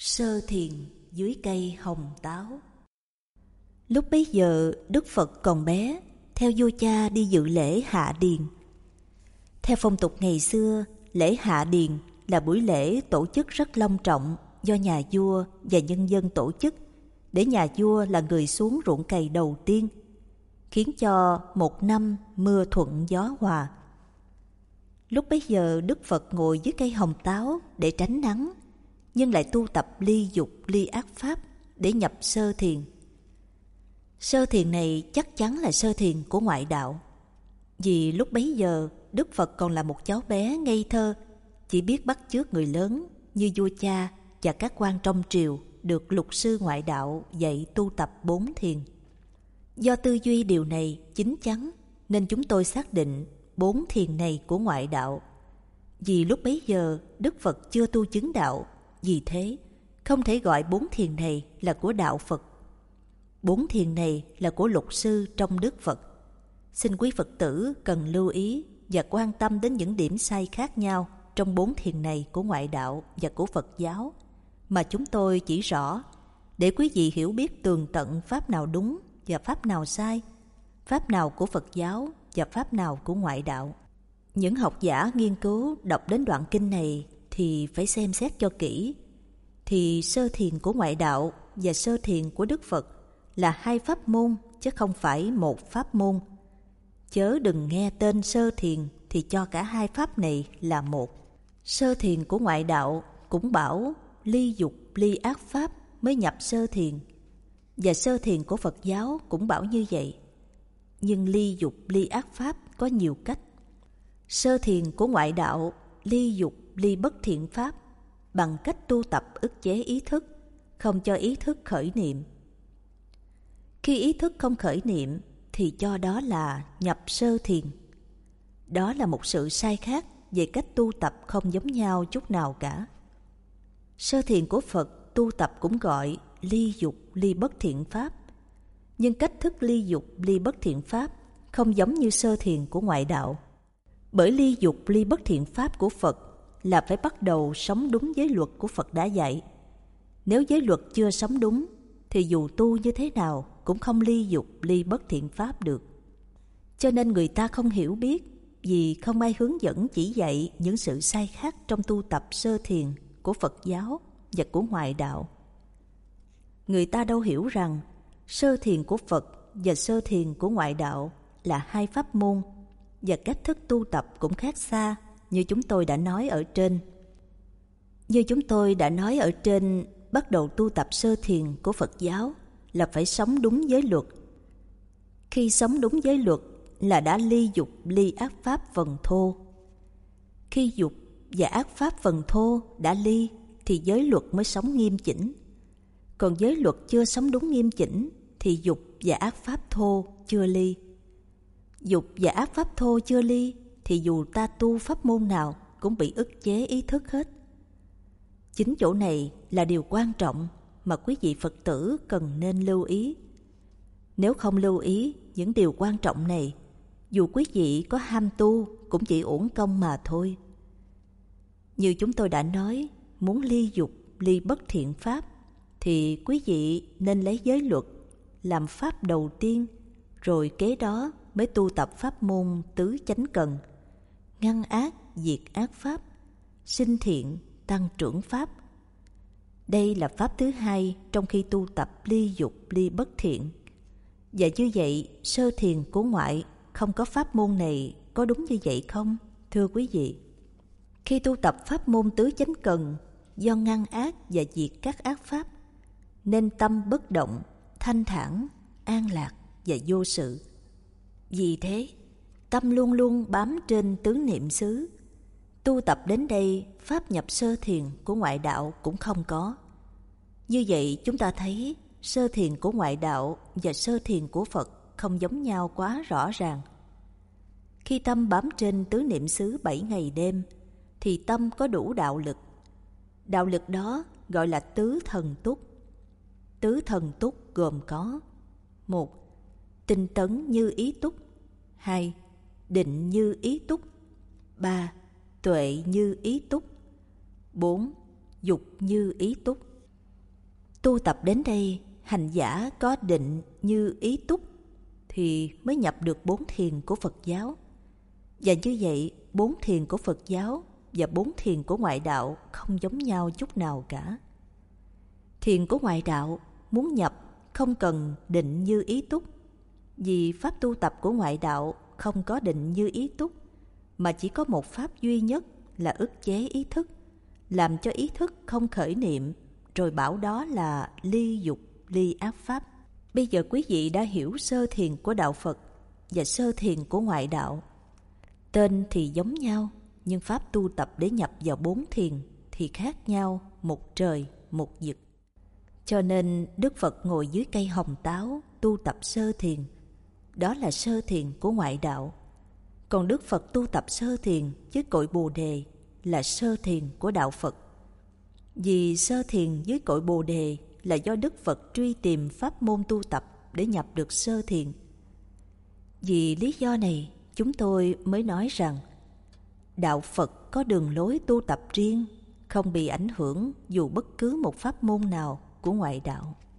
Sơ thiền dưới cây hồng táo. Lúc bấy giờ Đức Phật còn bé, theo vua cha đi dự lễ hạ điền. Theo phong tục ngày xưa, lễ hạ điền là buổi lễ tổ chức rất long trọng do nhà vua và nhân dân tổ chức, để nhà vua là người xuống ruộng cày đầu tiên, khiến cho một năm mưa thuận gió hòa. Lúc bấy giờ Đức Phật ngồi dưới cây hồng táo để tránh nắng, nhưng lại tu tập ly dục ly ác pháp để nhập sơ thiền. Sơ thiền này chắc chắn là sơ thiền của ngoại đạo, vì lúc bấy giờ Đức Phật còn là một cháu bé ngây thơ, chỉ biết bắt chước người lớn như vua cha và các quan trong triều được lục sư ngoại đạo dạy tu tập 4 thiền. Do tư duy điều này chín chắn nên chúng tôi xác định 4 thiền này của ngoại đạo. Vì lúc bấy giờ Đức Phật chưa tu chứng đạo, vì thế không thể gọi 4 thiền này là của đạo Phật. 4 thiền này là của lục sư trong Đức Phật. Xin quý Phật tử cần lưu ý và quan tâm đến những điểm sai khác nhau trong 4 thiền này của ngoại đạo và của Phật giáo mà chúng tôi chỉ rõ, để quý vị hiểu biết tường tận pháp nào đúng và pháp nào sai, pháp nào của Phật giáo và pháp nào của ngoại đạo. Những học giả nghiên cứu đọc đến đoạn kinh này thì phải xem xét cho kỹ. Thì sơ thiền của ngoại đạo và sơ thiền của Đức Phật là 2 pháp môn chứ không phải một pháp môn. Chớ đừng nghe tên sơ thiền thì cho cả 2 pháp này là một. Sơ thiền của ngoại đạo cũng bảo ly dục ly ác pháp mới nhập sơ thiền, và sơ thiền của Phật giáo cũng bảo như vậy. Nhưng ly dục ly ác pháp có nhiều cách. Sơ thiền của ngoại đạo ly dục ly bất thiện pháp bằng cách tu tập ức chế ý thức, không cho ý thức khởi niệm. Khi ý thức không khởi niệm thì cho đó là nhập sơ thiền. Đó là một sự sai khác về cách tu tập không giống nhau chút nào cả. Sơ thiền của Phật tu tập cũng gọi ly dục ly bất thiện pháp, nhưng cách thức ly dục ly bất thiện pháp không giống như sơ thiền của ngoại đạo. Bởi ly dục ly bất thiện pháp của Phật là phải bắt đầu sống đúng giới luật của Phật đã dạy. Nếu giới luật chưa sống đúng thì dù tu như thế nào cũng không ly dục ly bất thiện pháp được. Cho nên người ta không hiểu biết, vì không ai hướng dẫn chỉ dạy những sự sai khác trong tu tập sơ thiền của Phật giáo và của ngoại đạo. Người ta đâu hiểu rằng sơ thiền của Phật và sơ thiền của ngoại đạo là 2 pháp môn, và cách thức tu tập cũng khác xa, như chúng tôi đã nói ở trên. Bắt đầu tu tập sơ thiền của Phật giáo là phải sống đúng giới luật. Khi sống đúng giới luật là đã ly dục ly ác pháp phần thô. Khi dục và ác pháp phần thô đã ly thì giới luật mới sống nghiêm chỉnh. Còn giới luật chưa sống đúng nghiêm chỉnh thì dục và ác pháp thô chưa ly. Dục và ác pháp thô chưa ly thì dù ta tu pháp môn nào cũng bị ức chế ý thức hết. Chính chỗ này là điều quan trọng mà quý vị Phật tử cần nên lưu ý. Nếu không lưu ý những điều quan trọng này, dù quý vị có ham tu cũng chỉ uổng công mà thôi. Như chúng tôi đã nói, muốn ly dục ly bất thiện pháp thì quý vị nên lấy giới luật làm pháp đầu tiên, rồi kế đó mới tu tập pháp môn tứ chánh cần, ngăn ác diệt ác pháp, sinh thiện tăng trưởng pháp. Đây là pháp thứ 2 trong khi tu tập ly dục ly bất thiện. Và như vậy sơ thiền của ngoại không có pháp môn này, có đúng như vậy không, thưa quý vị? Khi tu tập pháp môn tứ chánh cần, do ngăn ác và diệt các ác pháp, nên tâm bất động, thanh thản, an lạc và vô sự. Vì thế tâm luôn luôn bám trên tứ niệm xứ. Tu tập đến đây, pháp nhập sơ thiền của ngoại đạo cũng không có. Như vậy chúng ta thấy sơ thiền của ngoại đạo và sơ thiền của Phật không giống nhau quá rõ ràng. Khi tâm bám trên tứ niệm xứ 7 ngày đêm thì tâm có đủ đạo lực. Đạo lực đó gọi là tứ thần túc. Tứ thần túc gồm có: 1. Tinh tấn như ý túc. 2. Định như ý túc. 3. Tuệ như ý túc. 4. Dục như ý túc. Tu tập đến đây, hành giả có định như ý túc thì mới nhập được 4 thiền của Phật giáo. Và như vậy, 4 thiền của Phật giáo và 4 thiền của ngoại đạo không giống nhau chút nào cả. Thiền của ngoại đạo muốn nhập không cần định như ý túc, vì pháp tu tập của ngoại đạo không có định như ý túc, mà chỉ có một pháp duy nhất là ức chế ý thức, làm cho ý thức không khởi niệm, rồi bảo đó là ly dục, ly ác pháp. Bây giờ quý vị đã hiểu sơ thiền của đạo Phật và sơ thiền của ngoại đạo. Tên thì giống nhau, nhưng pháp tu tập để nhập vào 4 thiền thì khác nhau, một trời, một vực. Cho nên Đức Phật ngồi dưới cây hồng táo tu tập sơ thiền, đó là sơ thiền của ngoại đạo. Còn Đức Phật tu tập sơ thiền với cội Bồ Đề là sơ thiền của đạo Phật. Vì sơ thiền với cội Bồ Đề là do Đức Phật truy tìm pháp môn tu tập để nhập được sơ thiền. Vì lý do này, chúng tôi mới nói rằng đạo Phật có đường lối tu tập riêng, không bị ảnh hưởng dù bất cứ một pháp môn nào của ngoại đạo.